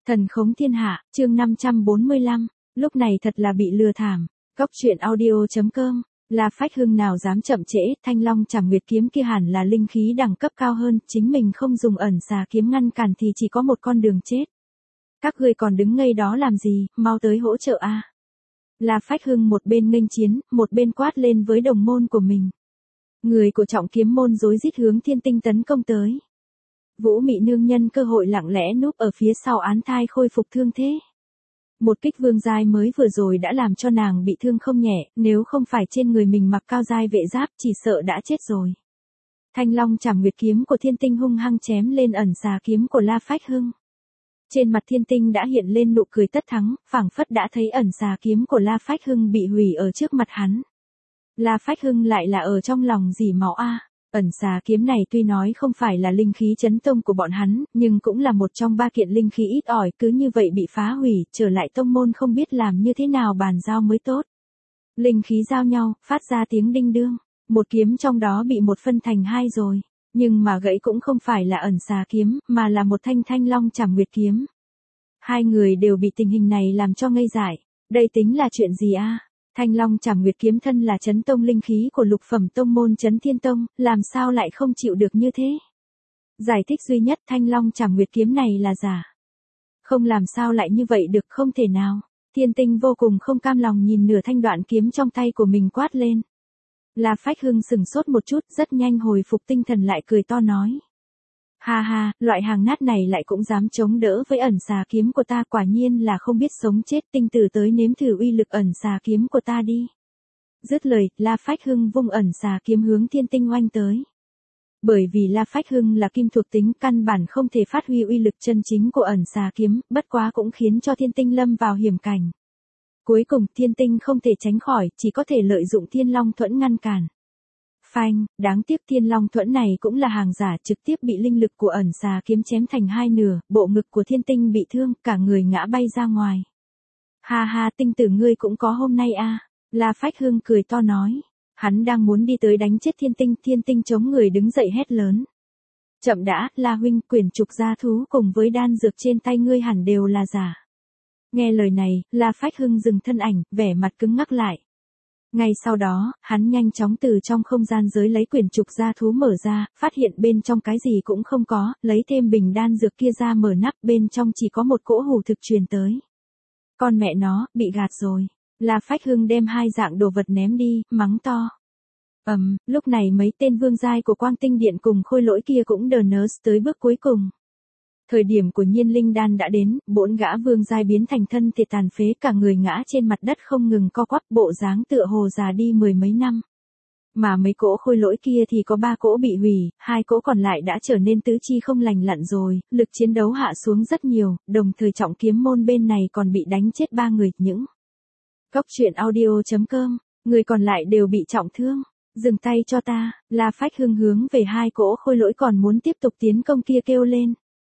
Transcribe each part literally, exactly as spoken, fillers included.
Thần khống thiên hạ, chương năm trăm bốn mươi lăm, lúc này thật là bị lừa thảm. Góc truyện audio chấm com, là Phách Hưng nào dám chậm trễ, Thanh Long Trảm Nguyệt kiếm kia hẳn là linh khí đẳng cấp cao hơn, chính mình không dùng ẩn xà kiếm ngăn cản thì chỉ có một con đường chết. Các ngươi còn đứng ngây đó làm gì, mau tới hỗ trợ a. Là Phách Hưng một bên nghênh chiến, một bên quát lên với đồng môn của mình. Người của trọng kiếm môn rối rít hướng Thiên Tinh tấn công tới. Vũ Mị nương nhân cơ hội lặng lẽ núp ở phía sau án thai khôi phục thương thế. Một kích vương giai mới vừa rồi đã làm cho nàng bị thương không nhẹ, nếu không phải trên người mình mặc cao giai vệ giáp chỉ sợ đã chết rồi. Thanh Long Trảm Nguyệt kiếm của Thiên Tinh hung hăng chém lên ẩn xà kiếm của La Phách Hưng. Trên mặt Thiên Tinh đã hiện lên nụ cười tất thắng, phảng phất đã thấy ẩn xà kiếm của La Phách Hưng bị hủy ở trước mặt hắn. La Phách Hưng lại là ở trong lòng dỉ máu a. Ẩn xà kiếm này tuy nói không phải là linh khí chấn tông của bọn hắn, nhưng cũng là một trong ba kiện linh khí ít ỏi, cứ như vậy bị phá hủy, trở lại tông môn không biết làm như thế nào bàn giao mới tốt. Linh khí giao nhau, phát ra tiếng đinh đương, một kiếm trong đó bị một phân thành hai rồi, nhưng mà gãy cũng không phải là ẩn xà kiếm, mà là một thanh Thanh Long Trảm Nguyệt kiếm. Hai người đều bị tình hình này làm cho ngây dại, đây tính là chuyện gì a? Thanh Long Trảm Nguyệt kiếm thân là chấn tông linh khí của lục phẩm tông môn Chấn Thiên Tông, làm sao lại không chịu được như thế? Giải thích duy nhất Thanh Long Trảm Nguyệt kiếm này là giả. Không làm sao lại như vậy được, không thể nào. Thiên Tinh vô cùng không cam lòng nhìn nửa thanh đoạn kiếm trong tay của mình quát lên. La Phách Hưng sừng sốt một chút, rất nhanh hồi phục tinh thần lại cười to nói. Ha ha, loại hàng nát này lại cũng dám chống đỡ với ẩn xà kiếm của ta, quả nhiên là không biết sống chết, tinh tử tới nếm thử uy lực ẩn xà kiếm của ta đi. Dứt lời, La Phách Hưng vung ẩn xà kiếm hướng Thiên Tinh oanh tới. Bởi vì La Phách Hưng là kim thuộc tính, căn bản không thể phát huy uy lực chân chính của ẩn xà kiếm, bất quá cũng khiến cho Thiên Tinh lâm vào hiểm cảnh. Cuối cùng Thiên Tinh không thể tránh khỏi, chỉ có thể lợi dụng Thiên Long Thuẫn ngăn cản. Phanh, đáng tiếc Thiên Long Thuẫn này cũng là hàng giả, trực tiếp bị linh lực của ẩn xà kiếm chém thành hai nửa, bộ ngực của Thiên Tinh bị thương, cả người ngã bay ra ngoài. Ha ha, Tinh tử ngươi cũng có hôm nay a. La Phách Hưng cười to nói. Hắn đang muốn đi tới đánh chết Thiên Tinh, Thiên Tinh chống người đứng dậy hét lớn. Chậm đã, La huynh, quyển trục gia thú cùng với đan dược trên tay ngươi hẳn đều là giả. Nghe lời này, La Phách Hưng dừng thân ảnh, vẻ mặt cứng ngắc lại. Ngay sau đó, hắn nhanh chóng từ trong không gian giới lấy quyển trục gia thú mở ra, phát hiện bên trong cái gì cũng không có, lấy thêm bình đan dược kia ra mở nắp, bên trong chỉ có một cỗ hủ thực truyền tới. Con mẹ nó, bị gạt rồi. La Phách Hưng đem hai dạng đồ vật ném đi, mắng to. Ầm, um, lúc này mấy tên vương giai của Quang Tinh Điện cùng khôi lỗi kia cũng đờ nớ tới bước cuối cùng. Thời điểm của Nhiên Linh Đan đã đến, bốn gã vương giai biến thành thân thể tàn phế, cả người ngã trên mặt đất không ngừng co quắp, bộ dáng tựa hồ già đi mười mấy năm. Mà mấy cỗ khôi lỗi kia thì có ba cỗ bị hủy, hai cỗ còn lại đã trở nên tứ chi không lành lặn rồi, lực chiến đấu hạ xuống rất nhiều, đồng thời trọng kiếm môn bên này còn bị đánh chết ba người, những Góc truyện audio chấm com, người còn lại đều bị trọng thương. Dừng tay cho ta, La Phách Hưng hướng về hai cỗ khôi lỗi còn muốn tiếp tục tiến công kia kêu lên.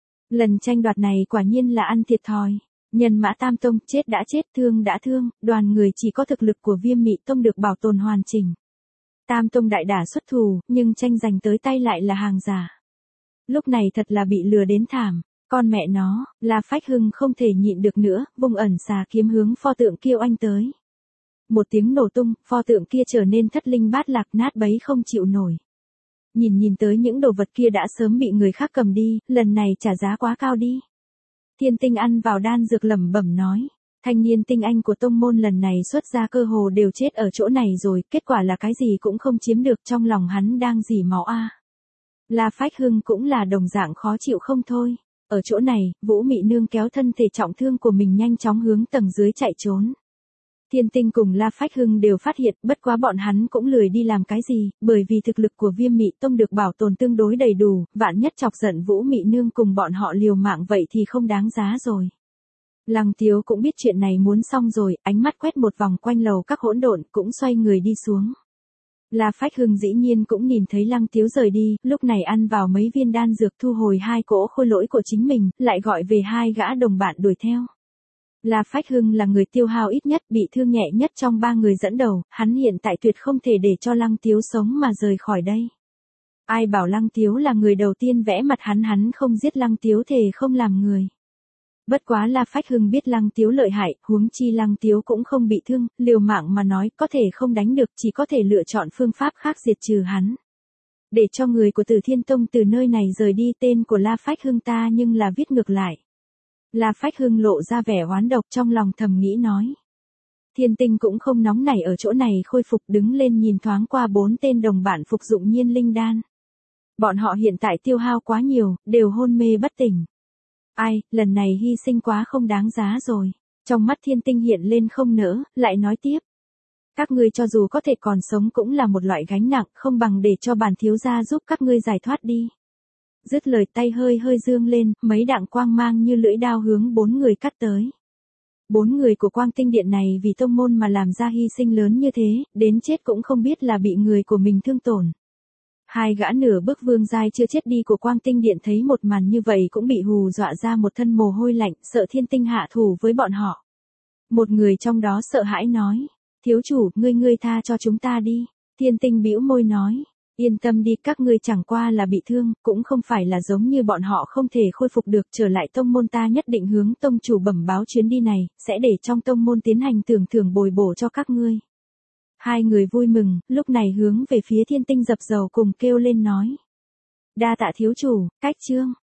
Lần tranh đoạt này quả nhiên là ăn thiệt thòi. Nhân mã Tam Tông chết đã chết, thương đã thương, đoàn người chỉ có thực lực của Viêm Mị Tông được bảo tồn hoàn chỉnh. Tam Tông đại đả xuất thù, nhưng tranh giành tới tay lại là hàng giả. Lúc này thật là bị lừa đến thảm. Con mẹ nó, La Phách Hưng không thể nhịn được nữa, vung ẩn xà kiếm hướng pho tượng kia oanh tới. Một tiếng nổ tung, pho tượng kia trở nên thất linh bát lạc, nát bấy không chịu nổi. Nhìn nhìn tới những đồ vật kia đã sớm bị người khác cầm đi, lần này trả giá quá cao đi. Thiên Tinh ăn vào đan dược lẩm bẩm nói. Thanh niên tinh anh của tông môn lần này xuất ra cơ hồ đều chết ở chỗ này rồi, kết quả là cái gì cũng không chiếm được, trong lòng hắn đang dỉ máu a. La Phách Hưng cũng là đồng dạng khó chịu không thôi. Ở chỗ này, Vũ Mị nương kéo thân thể trọng thương của mình nhanh chóng hướng tầng dưới chạy trốn. Thiên Tinh cùng La Phách Hưng đều phát hiện, bất quá bọn hắn cũng lười đi làm cái gì, bởi vì thực lực của Viêm Mị Tông được bảo tồn tương đối đầy đủ, vạn nhất chọc giận Vũ Mị nương cùng bọn họ liều mạng vậy thì không đáng giá rồi. Lăng Tiếu cũng biết chuyện này muốn xong rồi, ánh mắt quét một vòng quanh lầu các hỗn độn, cũng xoay người đi xuống. La Phách Hưng dĩ nhiên cũng nhìn thấy Lăng Tiếu rời đi, lúc này ăn vào mấy viên đan dược thu hồi hai cỗ khôi lỗi của chính mình, lại gọi về hai gã đồng bạn đuổi theo. La Phách Hưng là người tiêu hao ít nhất, bị thương nhẹ nhất trong ba người dẫn đầu, hắn hiện tại tuyệt không thể để cho Lăng Tiếu sống mà rời khỏi đây. Ai bảo Lăng Tiếu là người đầu tiên vẽ mặt hắn, hắn không giết Lăng Tiếu thề không làm người. Bất quá La Phách Hưng biết Lăng Tiếu lợi hại, huống chi Lăng Tiếu cũng không bị thương, liều mạng mà nói có thể không đánh được, chỉ có thể lựa chọn phương pháp khác diệt trừ hắn. Để cho người của Tử Thiên Tông từ nơi này rời đi, tên của La Phách Hưng ta nhưng là viết ngược lại. La Phách Hưng lộ ra vẻ oán độc, trong lòng thầm nghĩ nói. Thiên Tinh cũng không nóng nảy ở chỗ này khôi phục, đứng lên nhìn thoáng qua bốn tên đồng bạn phục dụng nhiên linh đan. Bọn họ hiện tại tiêu hao quá nhiều, đều hôn mê bất tỉnh. Ai, lần này hy sinh quá không đáng giá rồi. Trong mắt Thiên Tinh hiện lên không nỡ, lại nói tiếp. Các ngươi cho dù có thể còn sống cũng là một loại gánh nặng, không bằng để cho bản thiếu gia giúp các ngươi giải thoát đi. Dứt lời tay hơi hơi dương lên, mấy đạng quang mang như lưỡi đao hướng bốn người cắt tới. Bốn người của Quang Tinh Điện này vì tông môn mà làm ra hy sinh lớn như thế, đến chết cũng không biết là bị người của mình thương tổn. Hai gã nửa bước vương giai chưa chết đi của Quang Tinh Điện thấy một màn như vậy cũng bị hù dọa ra một thân mồ hôi lạnh, sợ Thiên Tinh hạ thủ với bọn họ. Một người trong đó sợ hãi nói, thiếu chủ, ngươi ngươi tha cho chúng ta đi. Thiên Tinh bĩu môi nói, yên tâm đi, các ngươi chẳng qua là bị thương, cũng không phải là giống như bọn họ không thể khôi phục được, trở lại tông môn ta nhất định hướng tông chủ bẩm báo chuyến đi này, sẽ để trong tông môn tiến hành tưởng thưởng bồi bổ cho các ngươi. Hai người vui mừng, lúc này hướng về phía Thiên Tinh dập dầu cùng kêu lên nói. Đa tạ thiếu chủ, cách chương.